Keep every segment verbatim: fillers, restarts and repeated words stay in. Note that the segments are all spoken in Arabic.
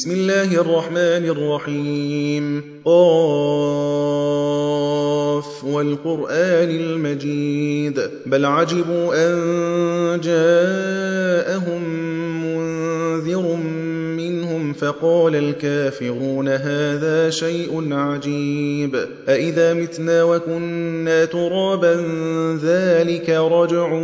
بسم الله الرحمن الرحيم قاف والقرآن المجيد بل عجبوا أن جاءهم منذر منهم فقال الكافرون هذا شيء عجيب أإذا متنا وكنا ترابا ذلك رجع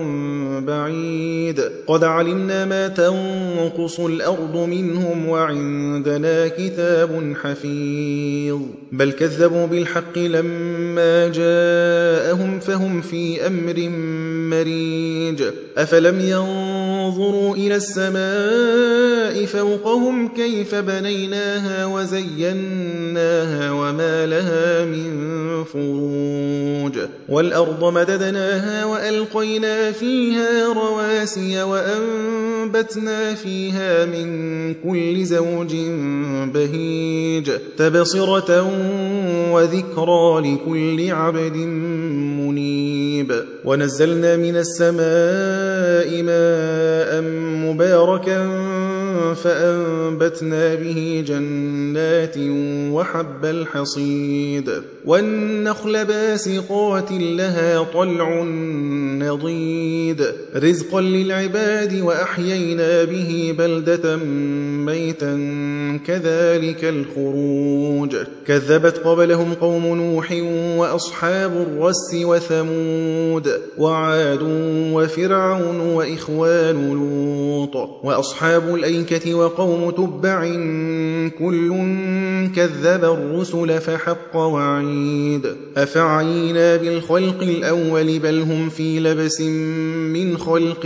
بعيد قد علمنا ما تنقص الأرض منهم وعندنا كتاب حفيظ بل كذبوا بالحق لما جاءهم فهم في أمر مريج أفلم ينظروا إلى السماء فوقهم كيف بنيناها وزيناها وما لها من فروج والأرض مددناها وألقينا فيها رواسي وأنبتنا فيها من كل زوج بهيج تبصرة وذكرى لكل عبد منيب ونزلنا من السماء ماء مباركا فأنبتنا به جنات وحب الحصيد والنخل باسقات لها طلع نضيد رزقا للعباد وأحيينا به بلدة ميتا كذلك الخروج كذبت قبلهم قوم نوح وأصحاب الرس وثمود وعاد وفرعون وإخوان لوط وأصحاب الأيكة وقوم تبع كل كذب الرسل فحق وعيد أفعينا بالخلق الأول بل هم في لبس من خلق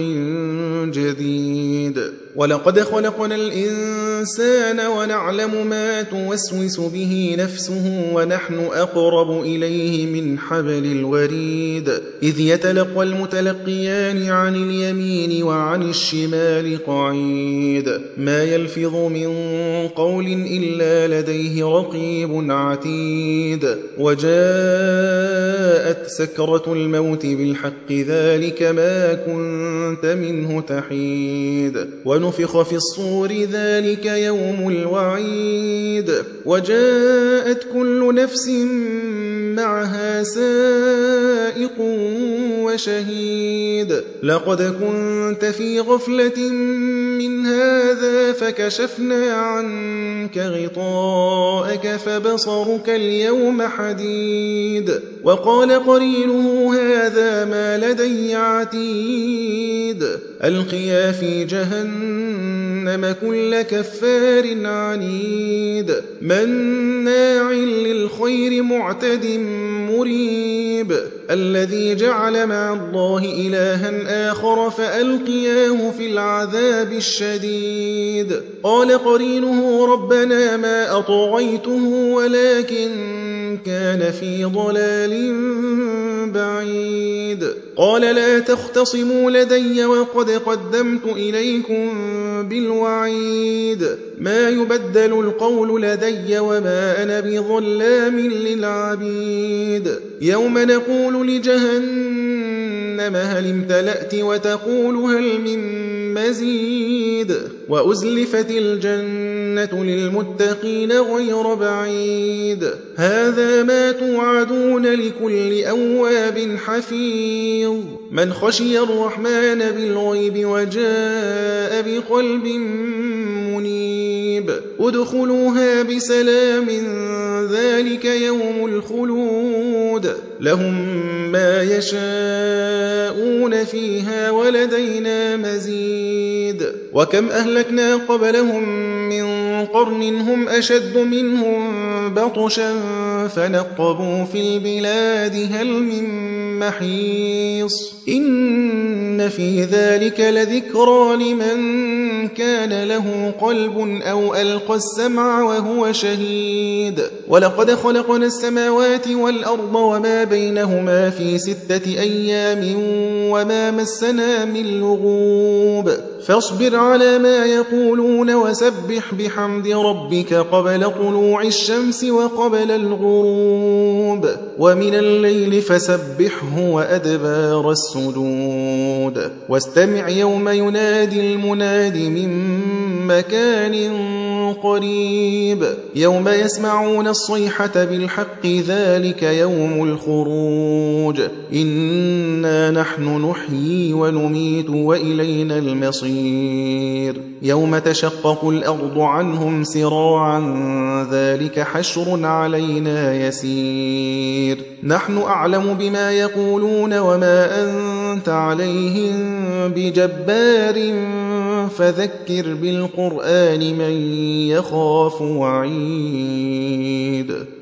جديد ولقد خلقنا الإنسان ونعلم ما توسوس به نفسه ونحن أقرب إليه من حبل الوريد إذ يتلقى المتلقيان عن اليمين وعن الشمال قعيد ما يلفظ من قول إلا لديه رقيب عتيد وجاءت سكرة الموت بالحق ذلك ما كنت منه تحيد ونفخ في الصور ذلك يوم الوعيد وجاءت كل نفس معها سائق وشهيد لقد كنت في غفلة من هذا فكشفنا عنك غطاءك فبصرك اليوم حديد وقال قرينه هذا ما لدي عتيد ألقيا في جهنم كل كفار عنيد مناع للخير معتد مريب الذي جعل مع الله إلها آخر فألقياه في العذاب الشديد قال قرينه ربنا ما أطغيته ولكن كان في ضلال بعيد قال لا تختصموا لدي وقد قدمت إليكم بالوعيد ما يبدل القول لدي وما أنا بظلام للعبيد يوم نقول لجهنم هل امتلأت وتقول هل من مزيد وأزلفت الجنة للمتقين غير بعيد هذا ما توعدون لكل أواب حفيظ من خشي الرحمن بالغيب وجاء بقلب منيب ادخلوها بسلام ذلك يوم الخلود لهم ما يشاءون فيها ولدينا مزيد وكم أهلكنا قبلهم من قرن هم أشد منهم بطشا فنقبوا في البلاد هل من محيص إن في ذلك لذكرى لمن كان له قلب أو ألقى السمع وهو شهيد ولقد خلقنا السماوات والأرض وما بينهما في ستة أيام وما مسنا من لغوب فاصبر على ما يقولون وسبح بحمد ربك قبل طلوع الشمس وقبل الغروب ومن الليل فسبحه وأدبار السجود واستمع يوم ينادي المناد من مكان قريب يوم يسمعون الصيحة بالحق ذلك يوم الخروج إنا نحن نحيي ونميت وإلينا المصير يوم تشقق الأرض عنهم سراعا ذلك حشر علينا يسير نحن أعلم بما يقولون وما أنت عليهم بجبار فذكر بالقرآن من يخاف وعيد